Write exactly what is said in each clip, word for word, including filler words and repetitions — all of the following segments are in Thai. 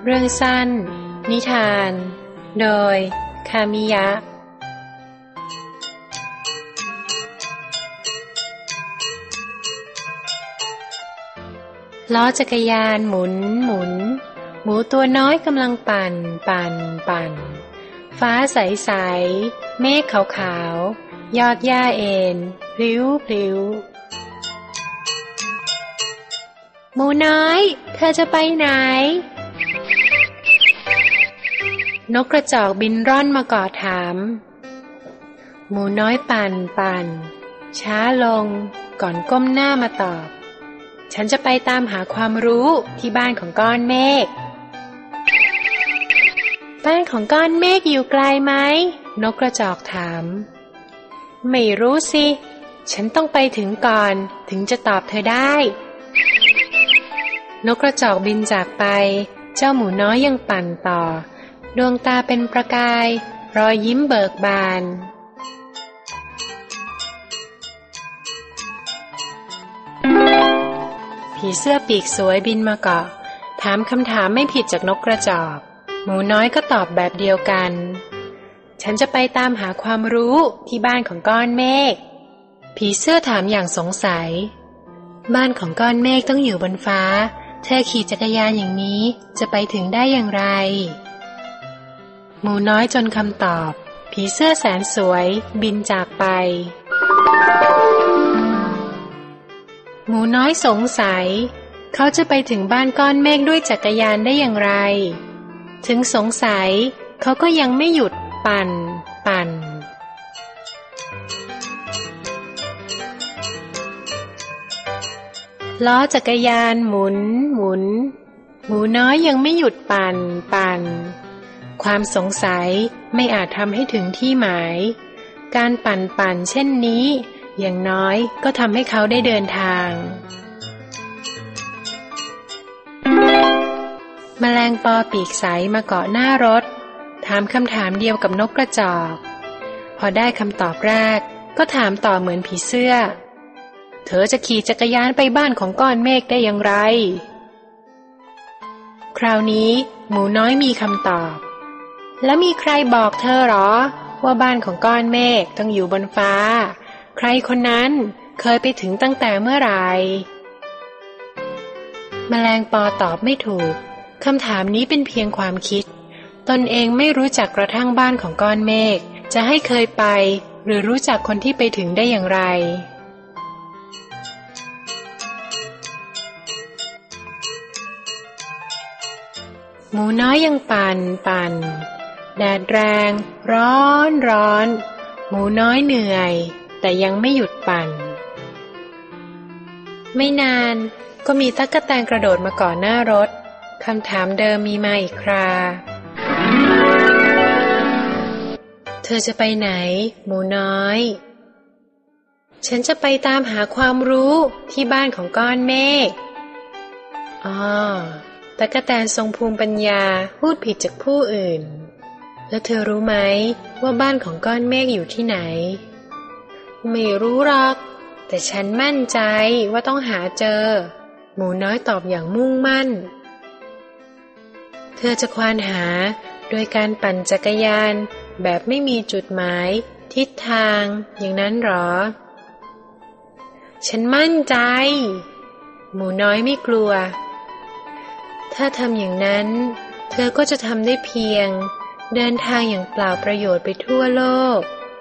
เรื่องสั้นนิทานโดยคามิยะล้อจักรยานหมุนหมุนหมูตัวน้อยกำลังปั่นปั่นปั่นฟ้าใสใสเมฆขาวขาวยอดหญ้าเอ็นพลิ้วพลิ้วหมูน้อยเธอจะไปไหนนกกระจอกบินร่อนมากอดถามหมูน้อยปั่นปั่นช้าลงก่อนก้มหน้ามาตอบฉันจะไปตามหาความรู้ที่บ้านของก้อนเมฆบ้านของก้อนเมฆอยู่ไกลไหมนกกระจอกถามไม่รู้สิฉันต้องไปถึงก่อนถึงจะตอบเธอได้นกกระจอกบินจากไปเจ้าหมูน้อยยังปั่นต่อดวงตาเป็นประกายรอยยิ้มเบิกบานผีเสื้อปีกสวยบินมาเกาะถามคำถามไม่ผิดจากนกกระจอกหมูน้อยก็ตอบแบบเดียวกันฉันจะไปตามหาความรู้ที่บ้านของก้อนเมฆผีเสื้อถามอย่างสงสัยบ้านของก้อนเมฆต้องอยู่บนฟ้าเธอขี่จักรยานอย่างนี้จะไปถึงได้อย่างไรหมูน้อยจนคำตอบผีเสื้อแสนสวยบินจากไปหมูน้อยสงสัยเขาจะไปถึงบ้านก้อนเมฆด้วยจักรยานได้อย่างไรถึงสงสัยเขาก็ยังไม่หยุดปั่นปั่นล้อจักรยานหมุนหมุนหมูน้อยยังไม่หยุดปั่นปั่นความสงสัยไม่อาจทำให้ถึงที่หมายการปั่นปั่นเช่นนี้อย่างน้อยก็ทำให้เขาได้เดินทางแมลงปอปีกใสมาเกาะหน้ารถถามคำถามเดียวกับนกกระจอกพอได้คำตอบแรกก็ถามต่อเหมือนผีเสื้อเธอจะขี่จักรยานไปบ้านของก้อนเมฆได้อย่างไรคราวนี้หมูน้อยมีคำตอบแล้วมีใครบอกเธอหรอว่าบ้านของก้อนเมฆต้องอยู่บนฟ้าใครคนนั้นเคยไปถึงตั้งแต่เมื่อไหร่แมลงปอตอบไม่ถูกคำถามนี้เป็นเพียงความคิดตนเองไม่รู้จักกระทั่งบ้านของก้อนเมฆจะให้เคยไปหรือรู้จักคนที่ไปถึงได้อย่างไรหมูน้อยยังปั่นปั่นแดดแรงร้อนร้อนหมูน้อยเหนื่อยแต่ยังไม่หยุดปั่นไม่นานก็มีตั๊กแตนกระโดดมาก่อนหน้ารถคำถามเดิมมีมาอีกคราเธอจะไปไหนหมูน้อยฉันจะไปตามหาความรู้ที่บ้านของก้อนเมฆอ๋อตั๊กแตนทรงภูมิปัญญาพูดผิดจากผู้อื่นแล้วเธอรู้ไหมว่าบ้านของก้อนเมฆอยู่ที่ไหนไม่รู้หรอกแต่ฉันมั่นใจว่าต้องหาเจอหมูน้อยตอบอย่างมุ่งมั่นเธอจะควานหาโดยการปั่นจักรยานแบบไม่มีจุดหมายทิศทางอย่างนั้นหรอฉันมั่นใจหมูน้อยไม่กลัวถ้าทำอย่างนั้นเธอก็จะทำได้เพียงเดินทางอย่างเปล่าประโยชน์ไปทั่วโลก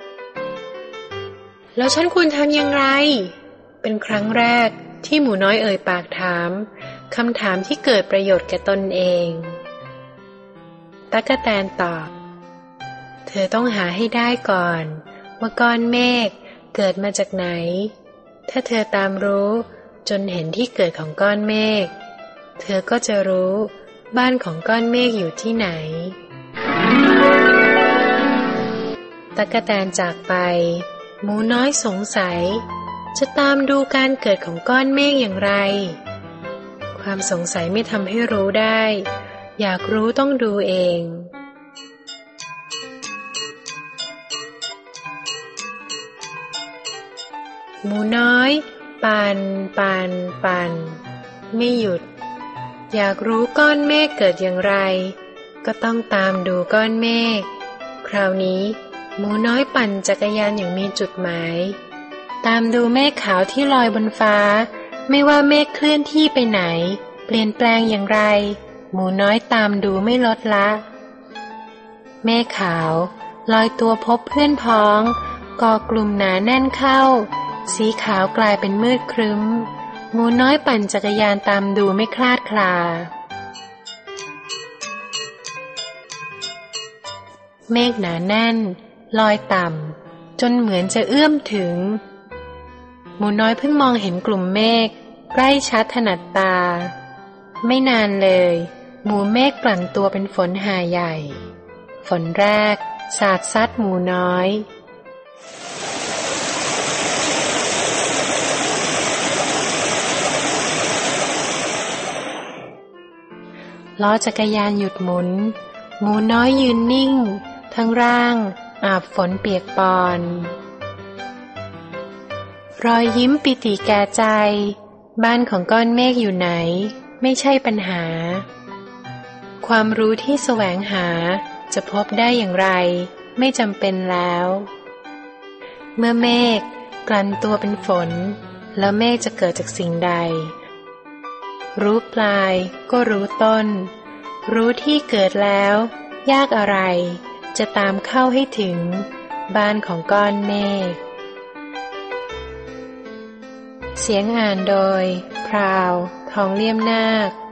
แล้วฉันควรทำอย่างไรเป็นครั้งแรกที่หมูน้อยเอ่ยปากถามคำถามที่เกิดประโยชน์แก่ตนเองตั๊กแตนตอบเธอต้องหาให้ได้ก่อนว่าก้อนเมฆเกิดมาจากไหนถ้าเธอตามรู้จนเห็นที่เกิดของก้อนเมฆเธอก็จะรู้บ้านของก้อนเมฆอยู่ที่ไหนตั๊กแตนจากไปหมูน้อยสงสัยจะตามดูการเกิดของก้อนเมฆอย่างไรความสงสัยไม่ทำให้รู้ได้อยากรู้ต้องดูเองหมูน้อยปั่นปั่นปั่นไม่หยุดอยากรู้ก้อนเมฆเกิดอย่างไรก็ต้องตามดูก้อนเมฆคราวนี้หมูน้อยปั่นจักรยานอย่างมีจุดหมายตามดูเมฆขาวที่ลอยบนฟ้าไม่ว่าเมฆเคลื่อนที่ไปไหนเปลี่ยนแปลงอย่างไรหมูน้อยตามดูไม่ลดละเมฆขาวลอยตัวพบเพื่อนพ้องก่อกลุ่มหนาแน่นเข้าสีขาวกลายเป็นมืดครึ้มหมูน้อยปั่นจักรยานตามดูไม่คลาดคลาเมฆหนาแน่นลอยต่ำจนเหมือนจะเอื้อมถึงหมูน้อยเพิ่งมองเห็นกลุ่มเมฆใกล้ชัดถนัดตาไม่นานเลยหมู่เมฆกลั่นตัวเป็นฝนหาใหญ่ฝนแรกสาดซัดหมูน้อยล้อจักรยานหยุดหมุนหมูน้อยยืนนิ่งทั้งร่างอาบฝนเปียกปอนรอยยิ้มปิติแก่ใจบ้านของก้อนเมฆอยู่ไหนไม่ใช่ปัญหาความรู้ที่แสวงหาจะพบได้อย่างไรไม่จำเป็นแล้วเมื่อเมฆกลั่นตัวเป็นฝนแล้วเมฆจะเกิดจากสิ่งใดรู้ปลายก็รู้ต้นรู้ที่เกิดแล้วยากอะไรจะตามเข้าให้ถึงบ้านของก้อนเมฆเสียงอ่านโดยพราว ทองเลี่ยมนาค